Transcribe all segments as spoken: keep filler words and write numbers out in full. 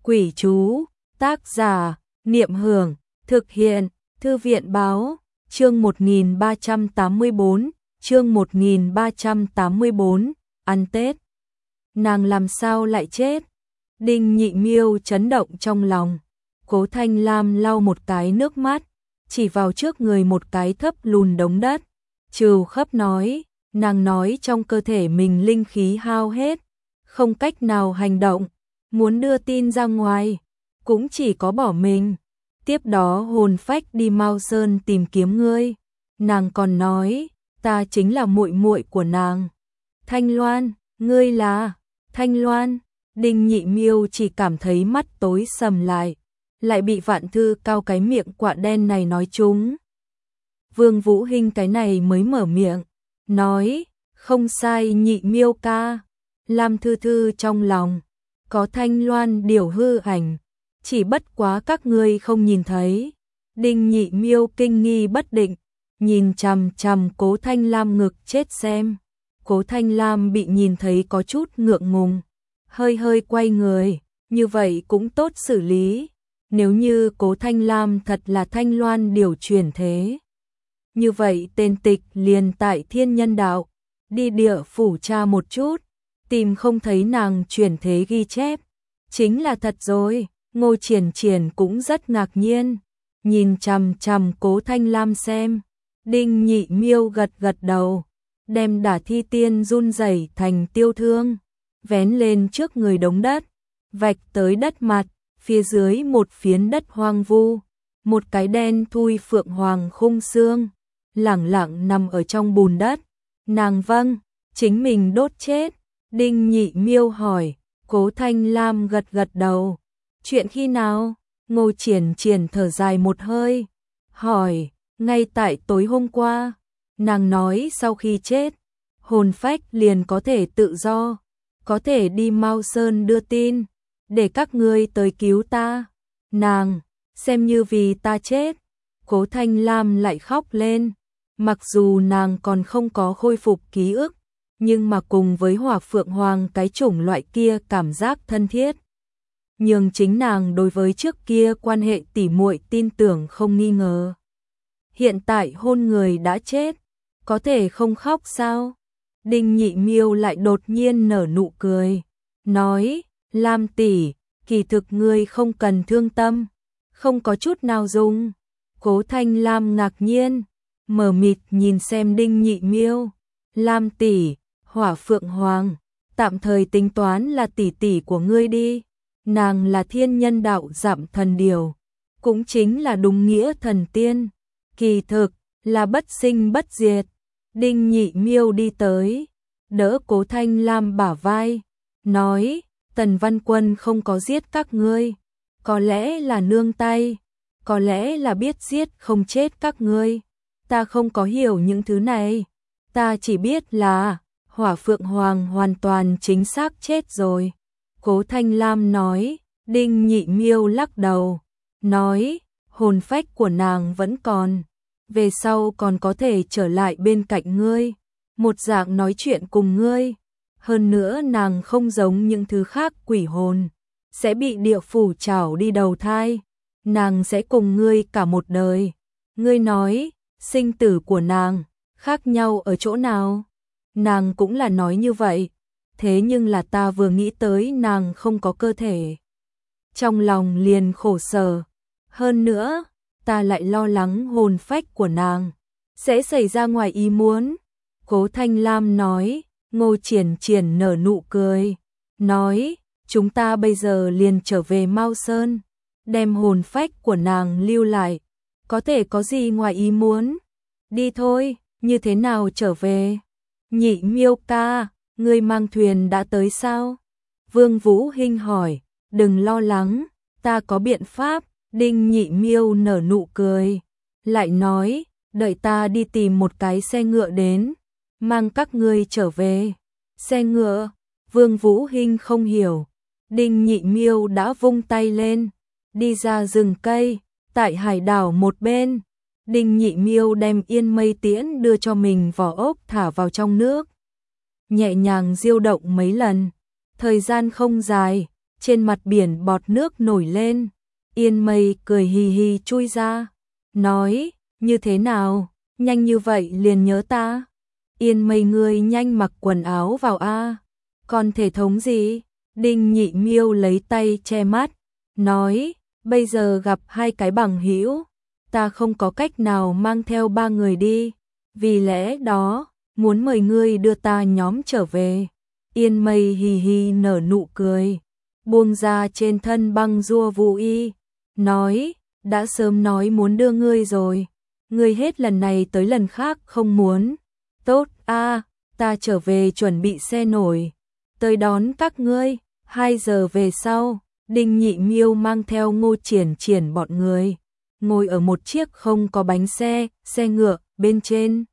Quỷ chú, tác giả, Niệm Hưởng, thực hiện, Thư viện báo, chương một nghìn ba trăm tám mươi tư, chương một nghìn ba trăm tám mươi tư, ăn Tết. Nàng làm sao lại chết? Đinh Nhị Miêu chấn động trong lòng. Cố Thanh Lam lau một cái nước mắt, chỉ vào trước người một cái thấp lùn đống đất. Trừ khấp nói, nàng nói trong cơ thể mình linh khí hao hết, không cách nào hành động, muốn đưa tin ra ngoài, cũng chỉ có bỏ mình. Tiếp đó hồn phách đi Mao Sơn tìm kiếm ngươi. Nàng còn nói, ta chính là muội muội của nàng. Thanh Loan, ngươi là Thanh Loan. Đinh Nhị Miêu chỉ cảm thấy mắt tối sầm lại, lại bị Vạn Thư Cao cái miệng quạ đen này nói trúng. Vương Vũ Hinh cái này mới mở miệng, nói, không sai Nhị Miêu ca. Lam Thư Thư trong lòng, có Thanh Loan điều hư ảnh, chỉ bất quá các ngươi không nhìn thấy. Đinh Nhị Miêu kinh nghi bất định, nhìn chằm chằm Cố Thanh Lam ngực chết xem. Cố Thanh Lam bị nhìn thấy có chút ngượng ngùng, hơi hơi quay người, như vậy cũng tốt xử lý. Nếu như Cố Thanh Lam thật là Thanh Loan điều chuyển thế, như vậy tên tịch liền tại Thiên Nhân Đạo, đi địa phủ tra một chút, tìm không thấy nàng chuyển thế ghi chép, chính là thật rồi. Ngô Triển Triển cũng rất ngạc nhiên, nhìn chằm chằm Cố Thanh Lam xem. Đinh Nhị Miêu gật gật đầu, đem Đả Thi Tiên run rẩy thành tiêu thương, vén lên trước người đống đất, vạch tới đất mặt, phía dưới một phiến đất hoang vu, một cái đen thui phượng hoàng khung xương, lẳng lặng nằm ở trong bùn đất. Nàng vâng, chính mình đốt chết. Đinh Nhị Miêu hỏi. Cố Thanh Lam gật gật đầu. Chuyện khi nào? Ngô Triển Triển thở dài một hơi, hỏi, ngay tại tối hôm qua. Nàng nói sau khi chết, hồn phách liền có thể tự do, có thể đi Mao Sơn đưa tin, để các ngươi tới cứu ta. Nàng, xem như vì ta chết. Cố Thanh Lam lại khóc lên, mặc dù nàng còn không có khôi phục ký ức, nhưng mà cùng với Hỏa Phượng Hoàng cái chủng loại kia cảm giác thân thiết, nhưng chính nàng đối với trước kia quan hệ tỉ muội tin tưởng không nghi ngờ. Hiện tại hôn người đã chết, có thể không khóc sao? Đinh Nhị Miêu lại đột nhiên nở nụ cười, nói, Lam tỷ, kỳ thực ngươi không cần thương tâm, không có chút nào dùng. Cố Thanh Lam ngạc nhiên, mờ mịt nhìn xem Đinh Nhị Miêu. Lam tỷ, Hỏa Phượng Hoàng, tạm thời tính toán là tỷ tỷ của ngươi đi. Nàng là Thiên Nhân Đạo Dạm Thần Điều, cũng chính là đúng nghĩa thần tiên, kỳ thực là bất sinh bất diệt. Đinh Nhị Miêu đi tới, đỡ Cố Thanh Lam bả vai, nói, Tần Văn Quân không có giết các ngươi, có lẽ là nương tay, có lẽ là biết giết không chết các ngươi. Ta không có hiểu những thứ này, ta chỉ biết là Hỏa Phượng Hoàng hoàn toàn chính xác chết rồi. Cố Thanh Lam nói. Đinh Nhị Miêu lắc đầu, nói, hồn phách của nàng vẫn còn, về sau còn có thể trở lại bên cạnh ngươi, một dạng nói chuyện cùng ngươi. Hơn nữa nàng không giống những thứ khác quỷ hồn, sẽ bị địa phủ trảo đi đầu thai, nàng sẽ cùng ngươi cả một đời. Ngươi nói, sinh tử của nàng khác nhau ở chỗ nào? Nàng cũng là nói như vậy, thế nhưng là ta vừa nghĩ tới nàng không có cơ thể, trong lòng liền khổ sở. Hơn nữa, ta lại lo lắng hồn phách của nàng sẽ xảy ra ngoài ý muốn. Cố Thanh Lam nói. Ngô Triển Triển nở nụ cười, nói, chúng ta bây giờ liền trở về Mao Sơn, đem hồn phách của nàng lưu lại, có thể có gì ngoài ý muốn. Đi thôi. Như thế nào trở về? Nhị Miêu ca, ngươi mang thuyền đã tới sao? Vương Vũ Hinh hỏi. Đừng lo lắng, ta có biện pháp. Đinh Nhị Miêu nở nụ cười, lại nói, đợi ta đi tìm một cái xe ngựa đến, mang các ngươi trở về. Xe ngựa? Vương Vũ Hinh không hiểu. Đinh Nhị Miêu đã vung tay lên, đi ra rừng cây, tại hải đảo một bên. Đinh Nhị Miêu đem Yên Mây Tiễn đưa cho mình vỏ ốc thả vào trong nước, nhẹ nhàng diêu động mấy lần. Thời gian không dài, trên mặt biển bọt nước nổi lên. Yên Mây cười hì hì chui ra, nói, như thế nào, nhanh như vậy liền nhớ ta. Yên Mây ngươi nhanh mặc quần áo vào a. Còn thể thống gì? Đinh Nhị Miêu lấy tay che mắt, nói, bây giờ gặp hai cái bằng hữu, ta không có cách nào mang theo ba người đi, vì lẽ đó, muốn mời ngươi đưa ta nhóm trở về. Yên Mây hì hì nở nụ cười, buông ra trên thân băng rua Vũ Y, nói, đã sớm nói muốn đưa ngươi rồi, ngươi hết lần này tới lần khác không muốn. Tốt a, ta trở về chuẩn bị xe nổi, tới đón các ngươi. Hai giờ về sau, Đinh Nhị Miêu mang theo Ngô Triển Triển bọn người, ngồi ở một chiếc không có bánh xe, xe ngựa, bên trên.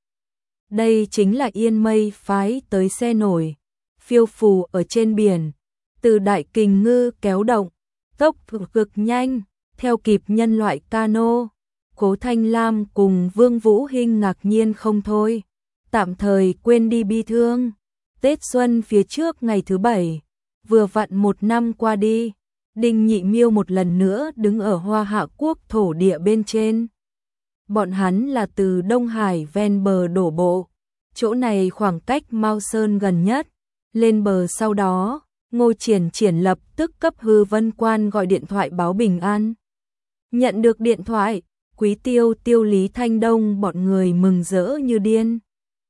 Đây chính là Yên Mây phái tới xe nổi, phiêu phù ở trên biển, từ đại kình ngư kéo động, tốc cực nhanh, theo kịp nhân loại cano. Cố Thanh Lam cùng Vương Vũ Hinh ngạc nhiên không thôi, tạm thời quên đi bi thương. Tết Xuân phía trước ngày thứ bảy, vừa vặn một năm qua đi, Đinh Nhị Miêu một lần nữa đứng ở Hoa Hạ Quốc thổ địa bên trên. Bọn hắn là từ Đông Hải ven bờ đổ bộ, chỗ này khoảng cách Mao Sơn gần nhất. Lên bờ sau đó, Ngô Triển Triển lập tức cấp Hư Vân Quan gọi điện thoại báo bình an. Nhận được điện thoại, Quý Tiêu Tiêu Lý Thanh Đông bọn người mừng rỡ như điên.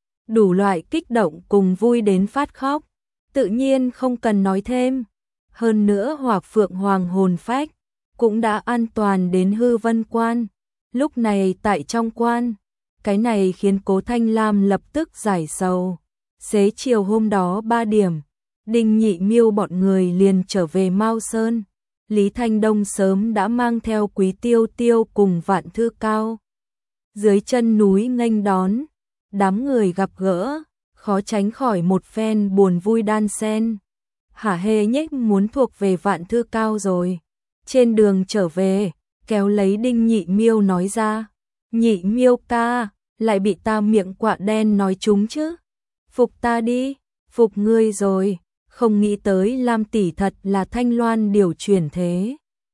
Đủ loại kích động cùng vui đến phát khóc, tự nhiên không cần nói thêm. Hơn nữa Hỏa Phượng Hoàng hồn phách cũng đã an toàn đến Hư Vân Quan, lúc này tại trong quan. Cái này khiến Cố Thanh Lam lập tức giải sầu. Xế chiều hôm đó ba điểm, Đinh Nhị Miêu bọn người liền trở về Mao Sơn. Lý Thanh Đông sớm đã mang theo Quý Tiêu Tiêu cùng Vạn Thư Cao dưới chân núi nghênh đón. Đám người gặp gỡ, khó tránh khỏi một phen buồn vui đan xen. Hả hê nhếch muốn thuộc về Vạn Thư Cao rồi. Trên đường trở về, kéo lấy Đinh Nhị Miêu nói ra, Nhị Miêu ca, lại bị ta miệng quạ đen nói trúng chứ. Phục ta đi, phục ngươi rồi, không nghĩ tới Lam tỷ thật là Thanh Loan điều chuyển thế.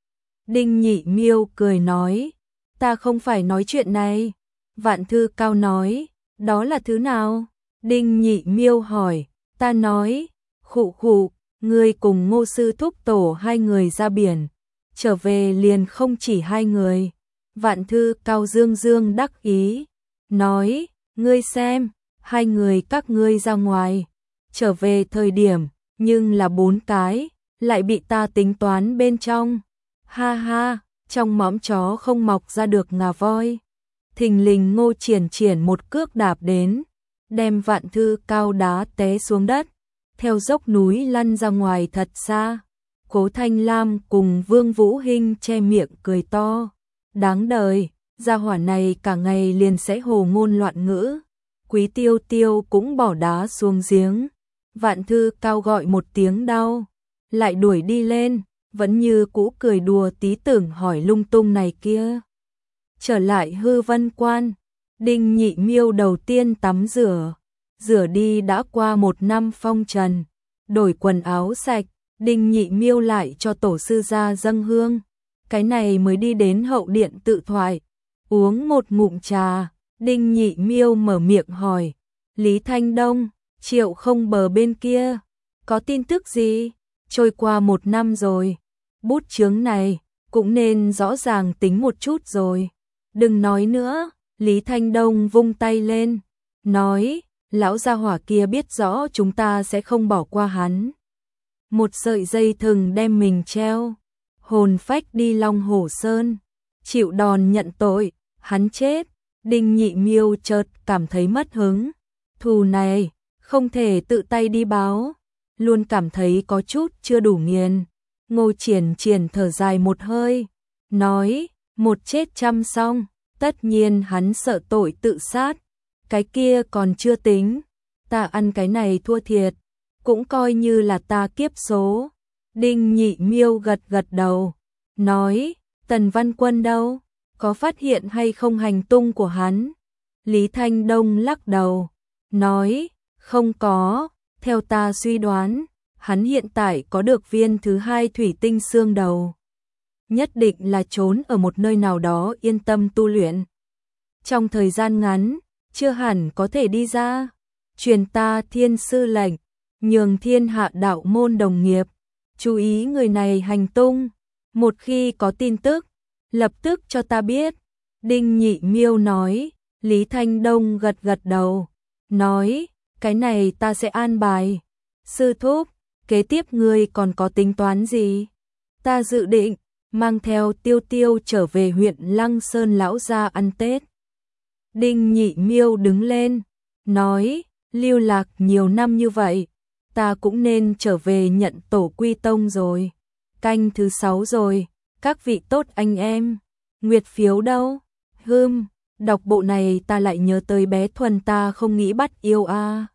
Đinh Nhị Miêu cười nói, ta không phải nói chuyện này. Vạn Thư Cao nói, đó là thứ nào? Đinh Nhị Miêu hỏi, ta nói, khụ khụ, ngươi cùng Ngô sư thúc tổ hai người ra biển, trở về liền không chỉ hai người. Vạn Thư Cao dương dương đắc ý, nói, ngươi xem, hai người các ngươi ra ngoài, trở về thời điểm, nhưng là bốn cái, lại bị ta tính toán bên trong. Ha ha, trong mõm chó không mọc ra được ngà voi. Thình lình Ngô Triển Triển một cước đạp đến, đem Vạn Thư Cao đá té xuống đất, theo dốc núi lăn ra ngoài thật xa. Cố Thanh Lam cùng Vương Vũ Hinh che miệng cười to, đáng đời, gia hỏa này cả ngày liền sẽ hồ ngôn loạn ngữ. Quý Tiêu Tiêu cũng bỏ đá xuống giếng. Vạn Thư Cao gọi một tiếng đau, lại đuổi đi lên, vẫn như cũ cười đùa tí tưởng hỏi lung tung này kia. Trở lại Hư Vân Quan, Đinh Nhị Miêu đầu tiên tắm rửa, rửa đi đã qua một năm phong trần, đổi quần áo sạch, Đinh Nhị Miêu lại cho tổ sư ra dâng hương, cái này mới đi đến hậu điện tự thoại, uống một ngụm trà, Đinh Nhị Miêu mở miệng hỏi, Lý Thanh Đông, Triệu Không Bờ bên kia, có tin tức gì? Trôi qua một năm rồi, bút chướng này cũng nên rõ ràng tính một chút rồi. Đừng nói nữa, Lý Thanh Đông vung tay lên, nói, lão gia hỏa kia biết rõ chúng ta sẽ không bỏ qua hắn. Một sợi dây thừng đem mình treo, hồn phách đi Long Hổ Sơn, chịu đòn nhận tội, hắn chết. Đinh Nhị Miêu chợt cảm thấy mất hứng, thù này không thể tự tay đi báo, luôn cảm thấy có chút chưa đủ nghiền. Ngô Triển Triển thở dài một hơi, nói, một chết trăm xong, tất nhiên hắn sợ tội tự sát, cái kia còn chưa tính, ta ăn cái này thua thiệt, cũng coi như là ta kiếp số. Đinh Nhị Miêu gật gật đầu, nói, Tần Văn Quân đâu, có phát hiện hay không hành tung của hắn? Lý Thanh Đông lắc đầu, nói, không có, theo ta suy đoán, hắn hiện tại có được viên thứ hai thủy tinh xương đầu. Nhất định là trốn ở một nơi nào đó yên tâm tu luyện. Trong thời gian ngắn, chưa hẳn có thể đi ra. Truyền ta thiên sư lệnh, nhường thiên hạ đạo môn đồng nghiệp, chú ý người này hành tung. Một khi có tin tức, lập tức cho ta biết. Đinh Nhị Miêu nói. Lý Thanh Đông gật gật đầu, nói, cái này ta sẽ an bài. Sư thúc, kế tiếp ngươi còn có tính toán gì? Ta dự định mang theo Tiêu Tiêu trở về huyện Lăng Sơn lão gia ăn Tết. Đinh Nhị Miêu đứng lên, nói, lưu lạc nhiều năm như vậy, ta cũng nên trở về nhận tổ quy tông rồi. Canh thứ sáu rồi, các vị tốt anh em, nguyệt phiếu đâu? Hừm, đọc bộ này ta lại nhớ tới bé Thuần ta không nghĩ bắt yêu a. À.